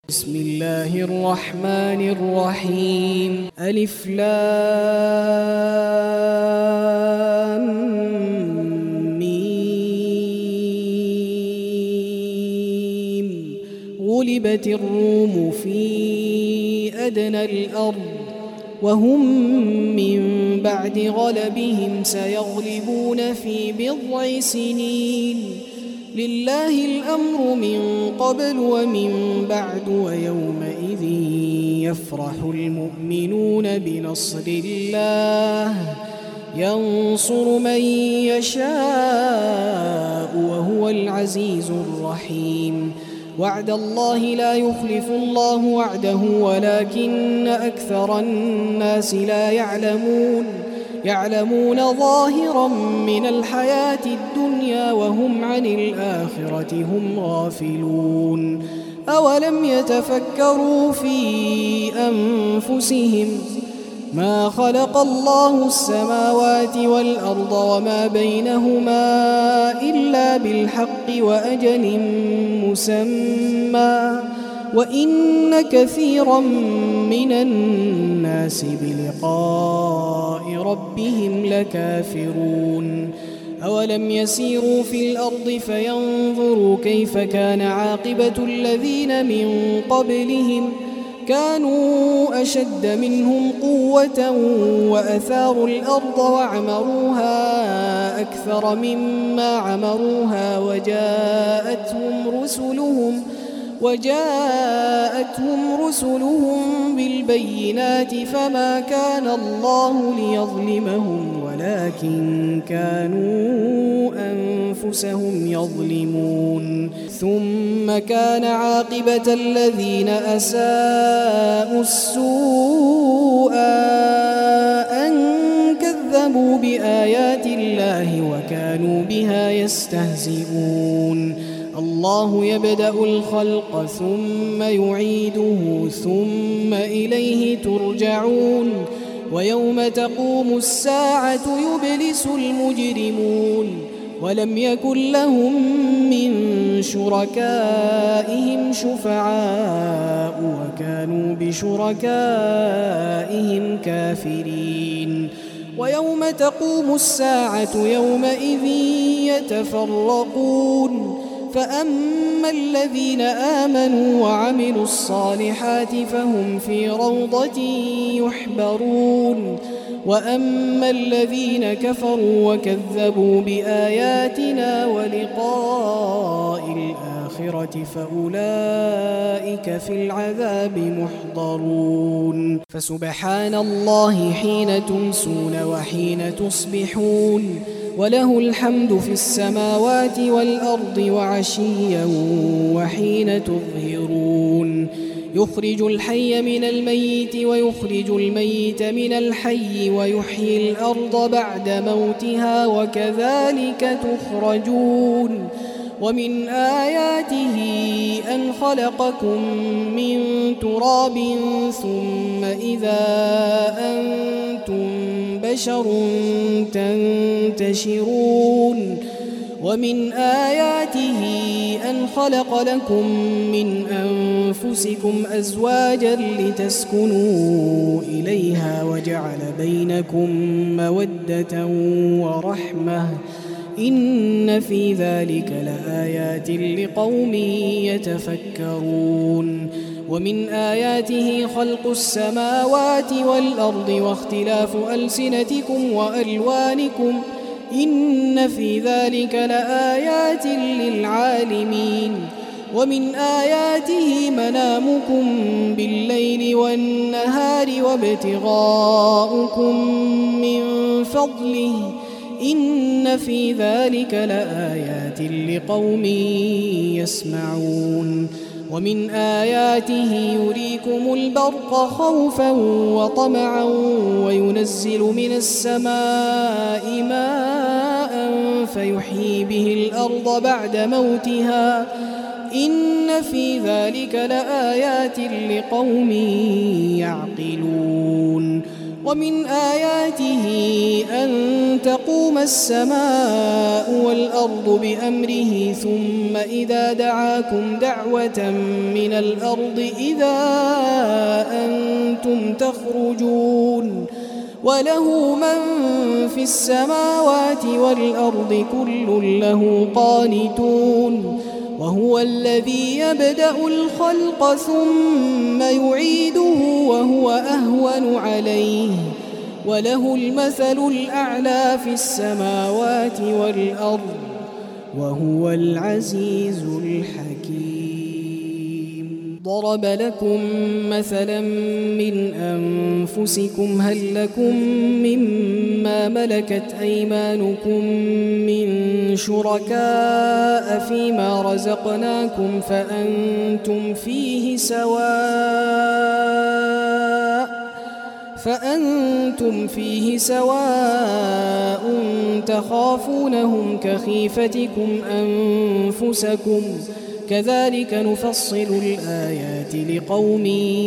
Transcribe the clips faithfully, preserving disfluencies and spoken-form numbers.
بسم الله الرحمن الرحيم ألف لام ميم غلبت الروم في أدنى الأرض وهم من بعد غلبهم سيغلبون في بضع سنين لله الأمر من قبل ومن بعد ويومئذ يفرح المؤمنون بنصر الله ينصر من يشاء وهو العزيز الرحيم وعد الله لا يخلف الله وعده ولكن أكثر الناس لا يعلمون يعلمون ظاهرا من الحياة الدنيا وهم عن الآخرة هم غافلون أولم يتفكروا في أنفسهم ما خلق الله السماوات والأرض وما بينهما إلا بالحق وأجل مسمى وإن كثيرا من الناس بلقاء ربهم لكافرون أولم يسيروا في الأرض فينظروا كيف كان عاقبة الذين من قبلهم كانوا أشد منهم قوة وأثاروا الأرض وعمروها أكثر مما عمروها وجاءتهم رسلهم وجاءتهم رسلهم بالبينات فما كان الله ليظلمهم ولكن كانوا أنفسهم يظلمون ثم كان عاقبة الذين أساءوا السوء أن كذبوا بآيات الله وكانوا بها يستهزئون الله يبدأ الخلق ثم يعيده ثم إليه ترجعون ويوم تقوم الساعة يبلس المجرمون ولم يكن لهم من شركائهم شفعاء وكانوا بشركائهم كافرين ويوم تقوم الساعة يومئذ يتفرقون فأما الذين آمنوا وعملوا الصالحات فهم في روضة يحبرون وأما الذين كفروا وكذبوا بآياتنا ولقاء الآخرة فأولئك في العذاب محضرون فسبحان الله حين تمسون وحين تصبحون وله الحمد في السماوات والأرض وعشيا وحين تظهرون يخرج الحي من الميت ويخرج الميت من الحي ويحيي الأرض بعد موتها وكذلك تخرجون ومن آياته أن خلقكم من تراب ثم إذا أنتم بشر تنتشرون ومن آياته أن خلق لكم من أنفسكم أزواجا لتسكنوا إليها وجعل بينكم مودة ورحمة إن في ذلك لآيات لقوم يتفكرون ومن آياته خلق السماوات والأرض واختلاف ألسنتكم وألوانكم إن في ذلك لآيات للعالمين ومن آياته منامكم بالليل والنهار وابتغاؤكم من فضله إن في ذلك لآيات لقوم يسمعون ومن آياته يريكم البرق خوفا وطمعا وينزل من السماء ماء فيحيي به الأرض بعد موتها إن في ذلك لآيات لقوم يعقلون ومن آياته أن تقوم السماء والأرض بأمره ثم إذا دعاكم دعوة من الأرض إذا أنتم تخرجون وله من في السماوات والأرض كل له قانتون وهو الذي يبدأ الخلق ثم يعيده وهو أهون عليه وله المثل الأعلى في السماوات والأرض وهو العزيز الحكيم. ضرب لكم مثلا من أنفسكم هل لكم مما ملكت أيمانكم من شركاء فيما رزقناكم فأنتم فيه سواء فأنتم فيه سواء تخافونهم كخيفتكم أنفسكم كذلك نفصل الآيات لقوم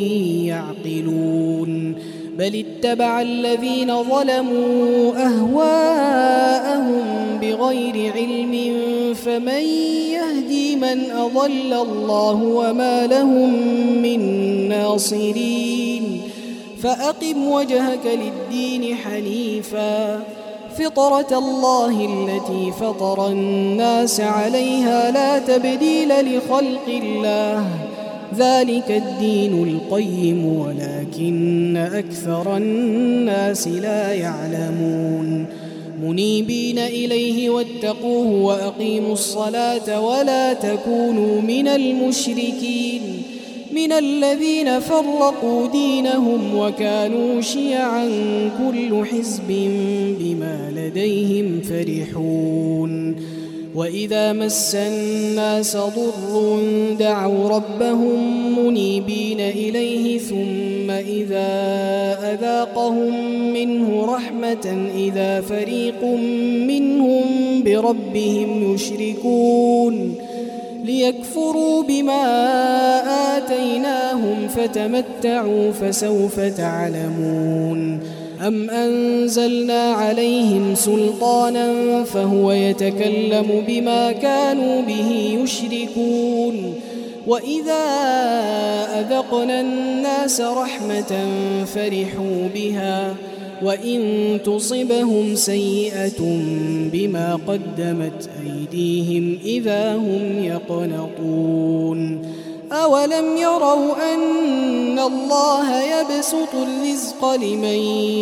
يعقلون. بل اتبع الذين ظلموا أهواءهم بغير علم فمن يهدي من أضل الله وما لهم من ناصرين. فأقم وجهك للدين حنيفا فطرة الله التي فطر الناس عليها لا تبديل لخلق الله ذلك الدين القيم ولكن أكثر الناس لا يعلمون. منيبين إليه واتقوه وأقيموا الصلاة ولا تكونوا من المشركين من الذين فرقوا دينهم وكانوا شيعا كل حزب بما لديهم فرحون. وإذا مس الناس ضر دعوا ربهم منيبين إليه ثم إذا أذاقهم منه رحمة إذا فريق منهم بربهم يشركون ليكفروا بما آتيناهم فتمتعوا فسوف تعلمون. أم أنزلنا عليهم سلطانا فهو يتكلم بما كانوا به يشركون. وإذا أذقنا الناس رحمة فرحوا بها وإن تصبهم سيئة بما قدمت أيديهم إذا هم يقنطون. أولم يروا أن الله يبسط الرزق لمن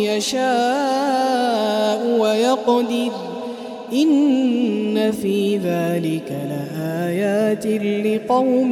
يشاء ويقدر إن في ذلك لآيات لقوم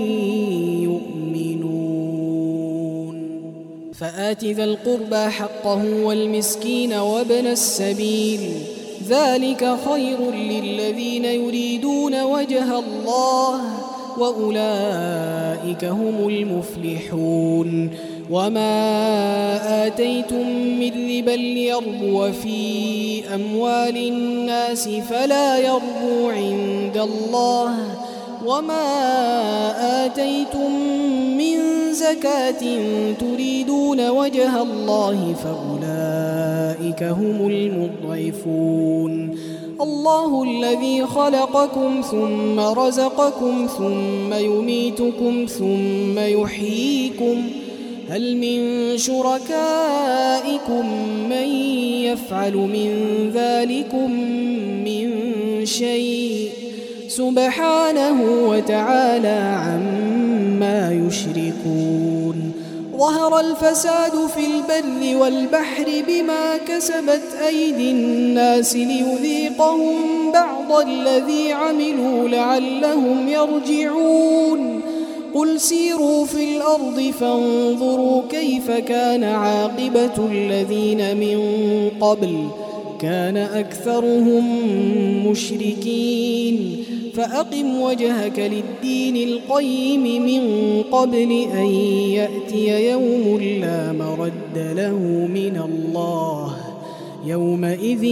يؤمنون. فآت ذا القربى حقه والمسكين وابن السبيل ذلك خير للذين يريدون وجه الله وأولئك هم المفلحون. وما آتيتم من ربا ليربو في أموال الناس فلا يربو عند الله وما آتيتم من زكاة تريدون وجه الله فأولئك هم المضعفون. الله الذي خلقكم ثم رزقكم ثم يميتكم ثم يحييكم هل من شركائكم من يفعل من ذلكم من شيء سبحانه وتعالى عما يشركون. ظهر الفساد في البر والبحر بما كسبت أيدي الناس ليذيقهم بعض الذي عملوا لعلهم يرجعون. قل سيروا في الأرض فانظروا كيف كان عاقبة الذين من قبل كان أكثرهم مشركين. فأقم وجهك للدين القيم من قبل أن يأتي يوم لا مرد له من الله يومئذ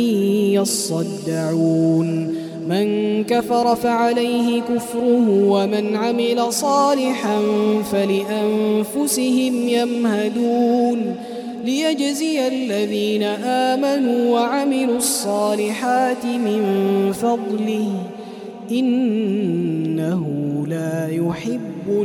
يصدعون. من كفر فعليه كفره ومن عمل صالحا فلأنفسهم يمهدون. ليجزي الذين آمنوا وعملوا الصالحات من فضله إنه لا يحب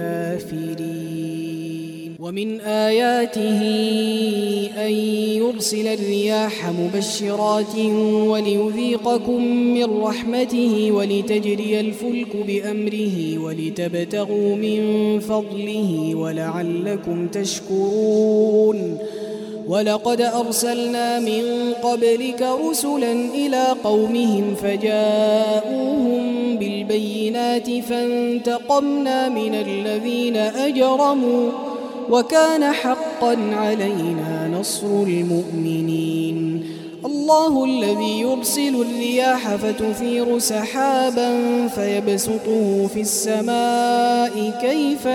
الكافرين. ومن آياته أن يرسل الرياح مبشرات وليذيقكم من رحمته ولتجري الفلك بأمره ولتبتغوا من فضله ولعلكم تشكرون. ولقد أرسلنا من قبلك رسلا إلى قومهم فجاءوهم بالبينات فانتقمنا من الذين أجرموا وكان حقا علينا نصر المؤمنين. الله الذي يرسل الرياح فتثير سحابا فيبسطه في السماء كيف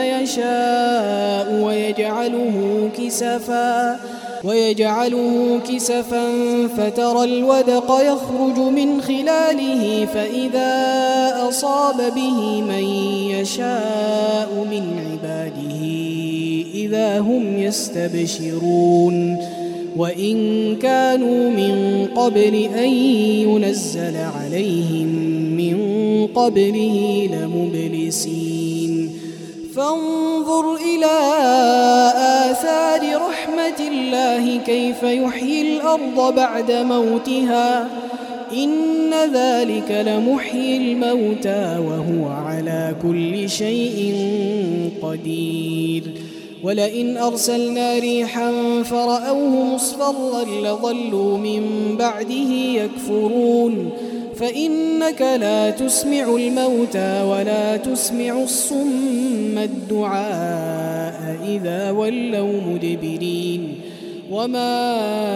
يشاء ويجعله كسفا ويجعله كسفا فترى الودق يخرج من خلاله فإذا أصاب به من يشاء من عباده إذا هم يستبشرون. وإن كانوا من قبل أن ينزل عليهم من قبله لمبلسين. فانظر إلى آثار رحمة الله كيف يحيي الأرض بعد موتها إن ذلك لمحيي الموتى وهو على كل شيء قدير. ولئن أرسلنا ريحا فرأوه مصفرا لظلوا من بعده يكفرون. فإنك لا تسمع الموتى ولا تسمع الصم الدعاء إذا ولوا مدبرين. وما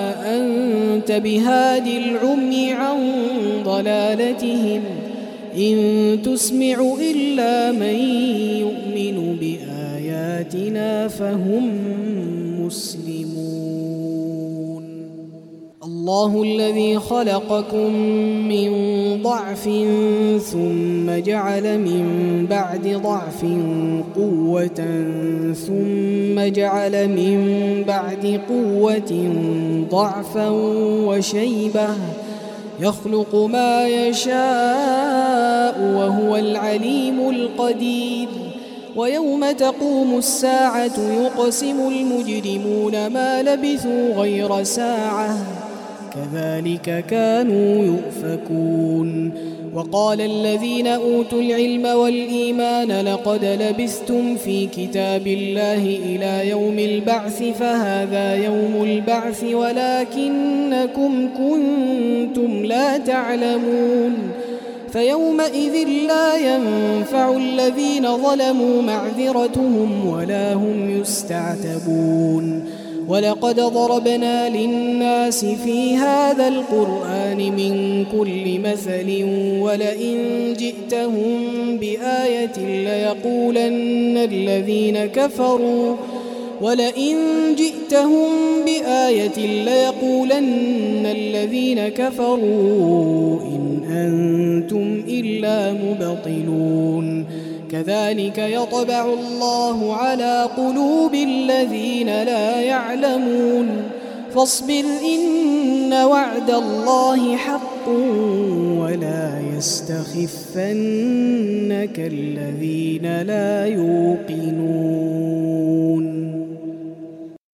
أنت بهاد العمي عن ضلالتهم إن تسمع إلا من يؤمن بآياتنا فهم مسلمون. الله الذي خلقكم من ضعف ثم جعل من بعد ضعف قوة ثم جعل من بعد قوة ضعفا وشيبة يخلق ما يشاء وهو العليم القدير. ويوم تقوم الساعة يقسم المجرمون ما لبثوا غير ساعة كذلك كانوا يؤفكون. وقال الذين أوتوا العلم والإيمان لقد لبثتم في كتاب الله إلى يوم البعث فهذا يوم البعث ولكنكم كنتم لا تعلمون. فيومئذ لا ينفع الذين ظلموا معذرتهم ولا هم يستعتبون. ولقد ضربنا للناس في هذا القرآن من كل مثل ولئن جئتهم بآية ليقولن الذين كفروا ولئن جئتهم بآية ليقولن الذين كفروا إن أنتم إلا مبطلون. كذلك يطبع الله على قلوب الذين لا يعلمون. فاصبر إن وعد الله حق ولا يستخفنك الذين لا يوقنون.